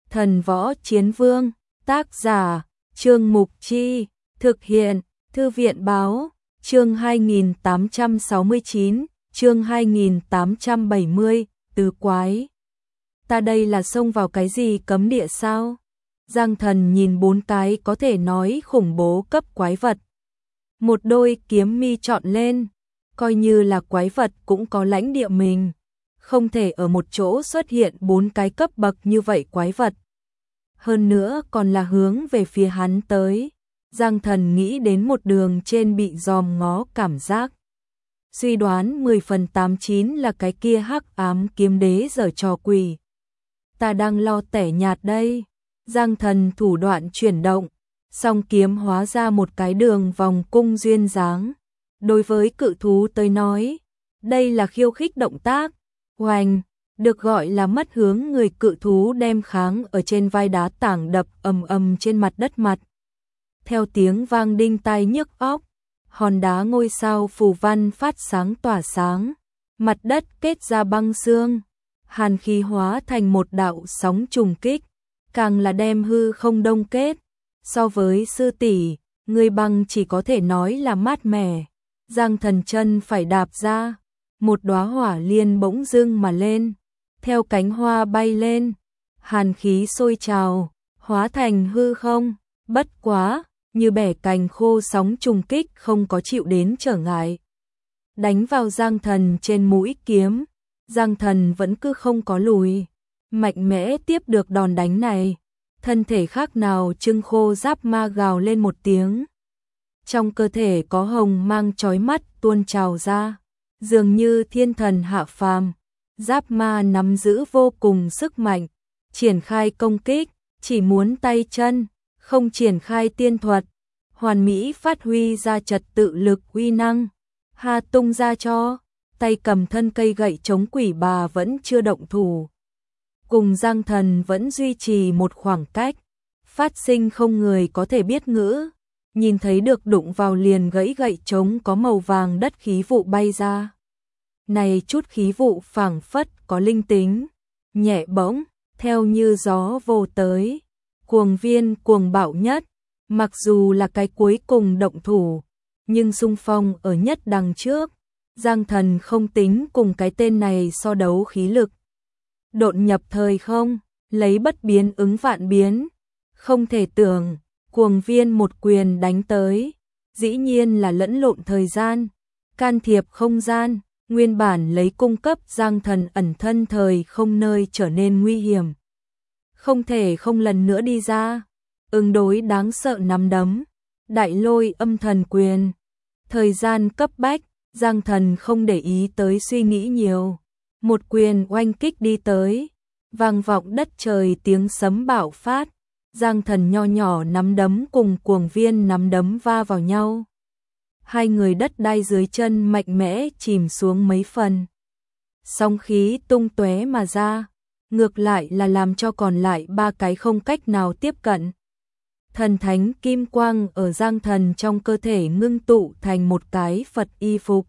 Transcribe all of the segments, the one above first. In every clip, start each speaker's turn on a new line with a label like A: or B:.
A: Thần Võ Chiến Vương, tác giả, Trương Mục Chi, thực hiện, Thư viện Báo, chương 2869, chương 2870, tứ quái. Ta đây là xông vào cái gì cấm địa sao? Giang Thần nhìn 4 cái có thể nói khủng bố cấp quái vật. Một đôi kiếm mi chọn lên, coi như là quái vật cũng có lãnh địa mình. Không thể ở một chỗ xuất hiện 4 cái cấp bậc như vậy quái vật. Hơn nữa còn là hướng về phía hắn tới. Giang Thần nghĩ đến một đường trên bị dòm ngó cảm giác. Suy đoán 10/89 là cái kia hắc ám kiếm đế giở trò quỷ. Ta đang lo tẻ nhạt đây. Giang Thần thủ đoạn chuyển động, song kiếm hóa ra một cái đường vòng cung duyên dáng. Đối với cự thú tới nói, đây là khiêu khích động tác. Oanh, được gọi là mất hướng người, cự thú đem kháng ở trên vai đá tảng đập ầm ầm trên mặt đất mặt. Theo tiếng vang đinh tai nhức óc, hòn đá ngôi sao phù văn phát sáng tỏa sáng, mặt đất kết ra băng xương, hàn khí hóa thành một đạo sóng trùng kích, càng là đem hư không đông kết. So với sư tỷ, người băng chỉ có thể nói là mát mẻ. Giang Thần chân phải đạp ra, một đóa hỏa liên bỗng dưng mà lên, theo cánh hoa bay lên, hàn khí sôi trào, hóa thành hư không. Bất quá, như bẻ cành khô, sóng trùng kích không có chịu đến trở ngại. Đánh vào Giang Thần trên mũi kiếm, Giang Thần vẫn cứ không có lùi, mạnh mẽ tiếp được đòn đánh này. Thân thể khác nào trưng khô giáp ma gào lên một tiếng. Trong cơ thể có hồng mang chói mắt tuôn trào ra, dường như thiên thần hạ phàm. Giáp ma nắm giữ vô cùng sức mạnh, triển khai công kích, chỉ muốn tay chân, không triển khai tiên thuật, hoàn mỹ phát huy ra trật tự lực uy năng. Ha tung ra cho, tay cầm thân cây gậy chống quỷ bà vẫn chưa động thủ. Cùng Giang Thần vẫn duy trì một khoảng cách, phát sinh không người có thể biết ngữ, nhìn thấy được đụng vào liền gãy gậy chống có màu vàng đất khí vụ bay ra. Này chút khí vụ phảng phất có linh tính, nhẹ bỗng, theo như gió vô tới, cuồng viên cuồng bạo nhất, mặc dù là cái cuối cùng động thủ, nhưng xung phong ở nhất đằng trước. Giang Thần không tính cùng cái tên này so đấu khí lực. Độn nhập thời không, lấy bất biến ứng vạn biến. Không thể tưởng, cuồng viên một quyền đánh tới, dĩ nhiên là lẫn lộn thời gian, can thiệp không gian, nguyên bản lấy cung cấp Giang Thần ẩn thân thời không nơi trở nên nguy hiểm. Không thể không lần nữa đi ra, ứng đối đáng sợ nắm đấm, đại lôi âm thần quyền. Thời gian cấp bách, Giang Thần không để ý tới suy nghĩ nhiều. Một quyền oanh kích đi tới, vang vọng đất trời tiếng sấm bạo phát. Giang Thần nho nhỏ nắm đấm cùng cuồng viên nắm đấm va vào nhau. Hai người đất đai dưới chân mạnh mẽ chìm xuống mấy phần. Sóng khí tung tóe mà ra, ngược lại là làm cho còn lại 3 cái không cách nào tiếp cận. Thần thánh kim quang ở Giang Thần trong cơ thể ngưng tụ thành một cái Phật y phục.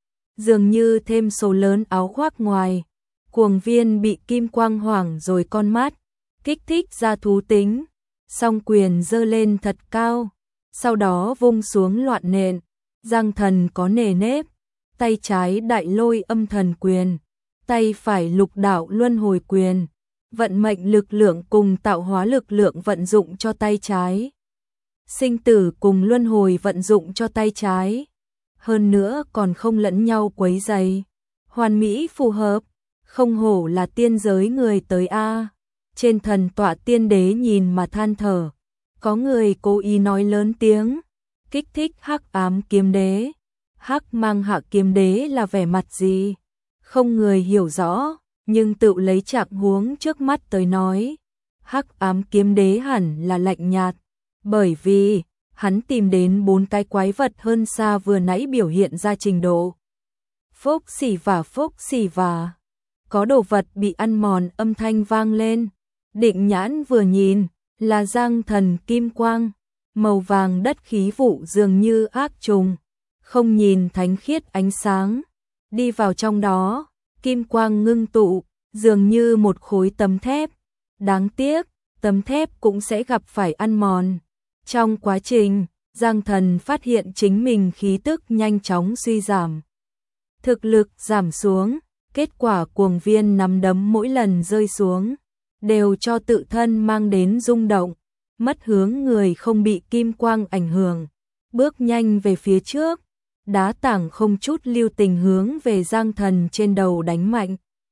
A: Dường như thêm số lớn áo khoác ngoài, cuồng viên bị kim quang hoảng rồi con mắt, kích thích ra thú tính, song quyền giơ lên thật cao, sau đó vung xuống loạn nện. Giang Thần có nề nếp, tay trái đại lôi âm thần quyền, tay phải lục đạo luân hồi quyền, vận mệnh lực lượng cùng tạo hóa lực lượng vận dụng cho tay trái, sinh tử cùng luân hồi vận dụng cho tay trái. Hơn nữa còn không lẫn nhau quấy rầy, hoàn mỹ phù hợp, không hổ là tiên giới người tới a. Trên thần tọa tiên đế nhìn mà than thở, có người cố ý nói lớn tiếng, kích thích hắc ám kiếm đế. Hắc mang hạ kiếm đế là vẻ mặt gì? Không người hiểu rõ, nhưng tự lấy trạng huống trước mắt tới nói, hắc ám kiếm đế hẳn là lạnh nhạt, bởi vì hắn tìm đến 4 cái quái vật hơn xa vừa nãy biểu hiện ra trình độ. Phốc xì vả, có đồ vật bị ăn mòn âm thanh vang lên, định nhãn vừa nhìn, là Giang Thần kim quang, màu vàng đất khí vụ dường như ác trùng, không nhìn thánh khiết ánh sáng, đi vào trong đó, kim quang ngưng tụ, dường như một khối tấm thép. Đáng tiếc, tấm thép cũng sẽ gặp phải ăn mòn. Trong quá trình, Giang Thần phát hiện chính mình khí tức nhanh chóng suy giảm. Thực lực giảm xuống, kết quả cuồng viên nắm đấm mỗi lần rơi xuống, đều cho tự thân mang đến rung động, mất hướng người không bị kim quang ảnh hưởng, bước nhanh về phía trước, đá tảng không chút lưu tình hướng về Giang Thần trên đầu đánh mạnh.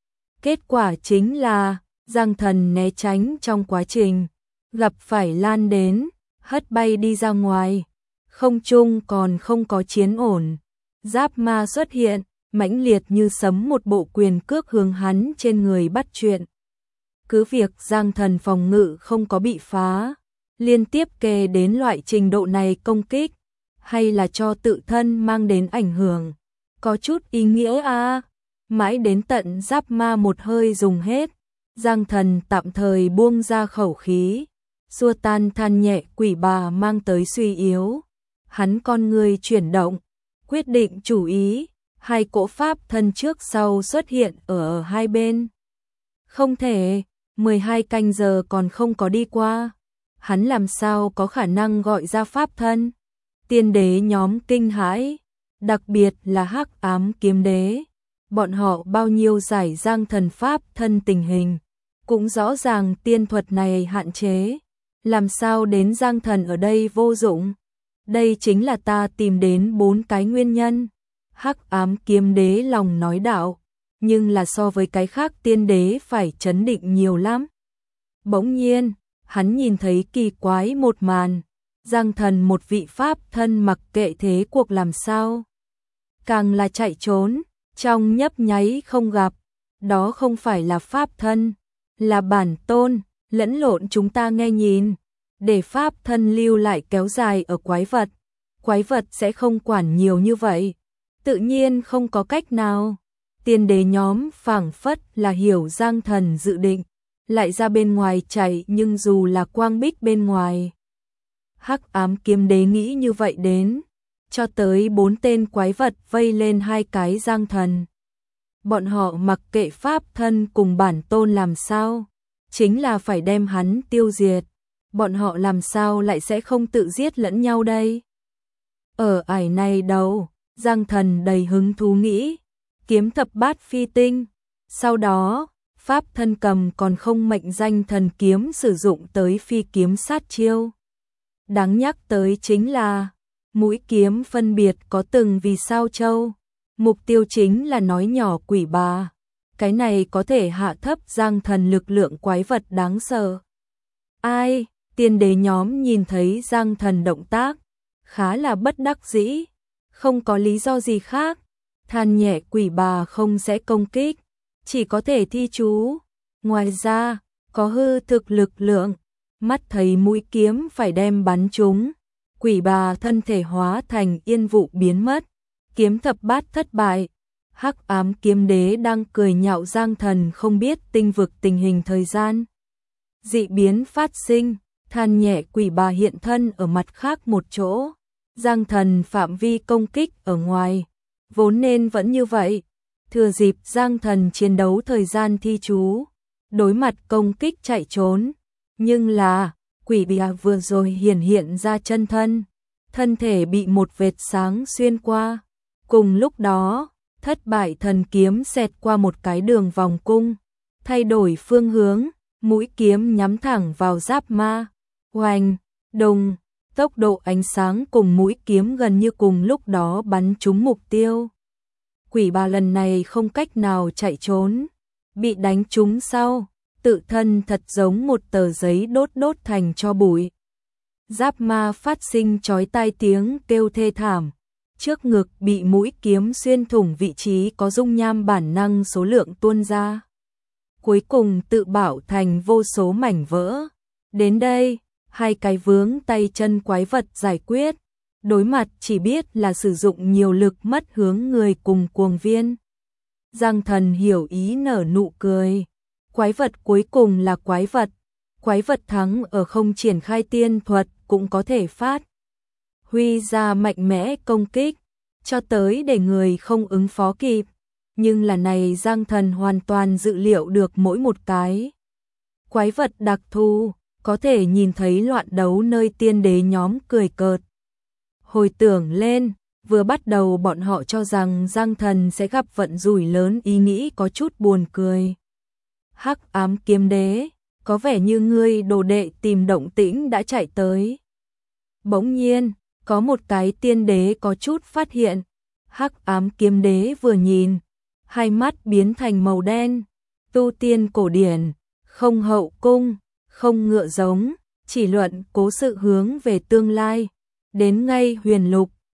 A: Kết quả chính là, Giang Thần né tránh trong quá trình, gặp phải lan đến, hất bay đi ra ngoài, không trung còn không có chiến ổn. Giáp ma xuất hiện, mãnh liệt như sấm một bộ quyền cước hướng hắn trên người bắt chuyện. Cứ việc Giang Thần phòng ngự không có bị phá, liên tiếp kề đến loại trình độ này công kích, hay là cho tự thân mang đến ảnh hưởng, có chút ý nghĩa a. Mãi đến tận giáp ma một hơi dùng hết, Giang Thần tạm thời buông ra khẩu khí, xua tan than nhẹ quỷ bà mang tới suy yếu. Hắn con người chuyển động, quyết định chủ ý, hai cỗ pháp thân trước sau xuất hiện ở hai bên. Không thể, 12 canh giờ còn không có đi qua, hắn làm sao có khả năng gọi ra pháp thân. Tiên đế nhóm kinh hãi, đặc biệt là Hắc Ám Kiếm Đế. Bọn họ bao nhiêu giải Giang Thần pháp thân tình hình, cũng rõ ràng tiên thuật này hạn chế, làm sao đến Giang Thần ở đây vô dụng. Đây chính là ta tìm đến 4 cái nguyên nhân. Hắc Ám Kiếm Đế lòng nói đạo, nhưng là so với cái khác tiên đế phải chấn định nhiều lắm. Bỗng nhiên, hắn nhìn thấy kỳ quái một màn, Giang Thần một vị pháp thân mặc kệ thế cuộc làm sao, càng là chạy trốn, trong nhấp nháy không gặp, đó không phải là pháp thân, là bản tôn, lẫn lộn chúng ta nghe nhìn, để pháp thân lưu lại kéo dài ở quái vật sẽ không quản nhiều như vậy, tự nhiên không có cách nào. Tiên đế nhóm phảng phất là hiểu Giang Thần dự định, lại ra bên ngoài chạy, nhưng dù là quang bích bên ngoài. Hắc Ám Kiếm Đế nghĩ như vậy đến, cho tới 4 tên quái vật vây lên 2 cái Giang Thần. Bọn họ mặc kệ pháp thân cùng bản tôn làm sao, chính là phải đem hắn tiêu diệt. Bọn họ làm sao lại sẽ không tự giết lẫn nhau đây? Ở ải này đâu, Giang Thần đầy hứng thú nghĩ, kiếm thập bát phi tinh. Sau đó, pháp thân cầm còn không mệnh danh thần kiếm sử dụng tới phi kiếm sát chiêu. Đáng nhắc tới chính là, mũi kiếm phân biệt có từng vì sao châu. Mục tiêu chính là nói nhỏ quỷ bà. Cái này có thể hạ thấp Giang Thần lực lượng quái vật đáng sợ. Ai, tiên đế nhóm nhìn thấy Giang Thần động tác, khá là bất đắc dĩ, không có lý do gì khác. Than nhẹ quỷ bà không sẽ công kích, chỉ có thể thi chú. Ngoài ra, có hư thực lực lượng, mắt thấy mũi kiếm phải đem bắn trúng, quỷ bà thân thể hóa thành yên vụ biến mất, kiếm thập bát thất bại. Hắc Ám Kiếm Đế đang cười nhạo Giang Thần không biết tinh vực tình hình thời gian. Dị biến phát sinh, than nhẹ quỷ bà hiện thân ở mặt khác một chỗ, Giang Thần phạm vi công kích ở ngoài, vốn nên vẫn như vậy. Thừa dịp Giang Thần chiến đấu thời gian thi chú, đối mặt công kích chạy trốn, nhưng là quỷ bà vừa rồi hiện ra chân thân, thân thể bị một vệt sáng xuyên qua. Cùng lúc đó, thất bại thần kiếm xẹt qua một cái đường vòng cung, thay đổi phương hướng, mũi kiếm nhắm thẳng vào giáp ma. Oanh, đùng, tốc độ ánh sáng cùng mũi kiếm gần như cùng lúc đó bắn trúng mục tiêu. Quỷ bà lần này không cách nào chạy trốn, bị đánh trúng sau, tự thân thật giống một tờ giấy đốt thành tro bụi. Giáp ma phát sinh chói tai tiếng kêu thê thảm, trước ngực bị mũi kiếm xuyên thủng, vị trí có dung nham bản năng số lượng tuôn ra. Cuối cùng tự bảo thành vô số mảnh vỡ. Đến đây, 2 cái vướng tay chân quái vật giải quyết, đối mặt chỉ biết là sử dụng nhiều lực mất hướng người cùng cuồng viên. Giang Thần hiểu ý nở nụ cười. Quái vật cuối cùng là quái vật thắng ở không triển khai tiên thuật cũng có thể phát huy ra mạnh mẽ công kích, cho tới để người không ứng phó kịp. Nhưng là này Giang Thần hoàn toàn dự liệu được mỗi một cái quái vật đặc thù, có thể nhìn thấy loạn đấu nơi tiên đế nhóm cười cợt. Hồi tưởng lên, vừa bắt đầu bọn họ cho rằng Giang Thần sẽ gặp vận rủi lớn, ý nghĩ có chút buồn cười. Hắc ám kiếm đế, có vẻ như ngươi đồ đệ tìm động tĩnh đã chạy tới. Bỗng nhiên, có một cái tiên đế có chút phát hiện. Hắc ám kiếm đế vừa nhìn, hai mắt biến thành màu đen. Tu tiên cổ điển, không hậu cung, không ngựa giống, chỉ luận cố sự hướng về tương lai. Đến ngay huyền lục,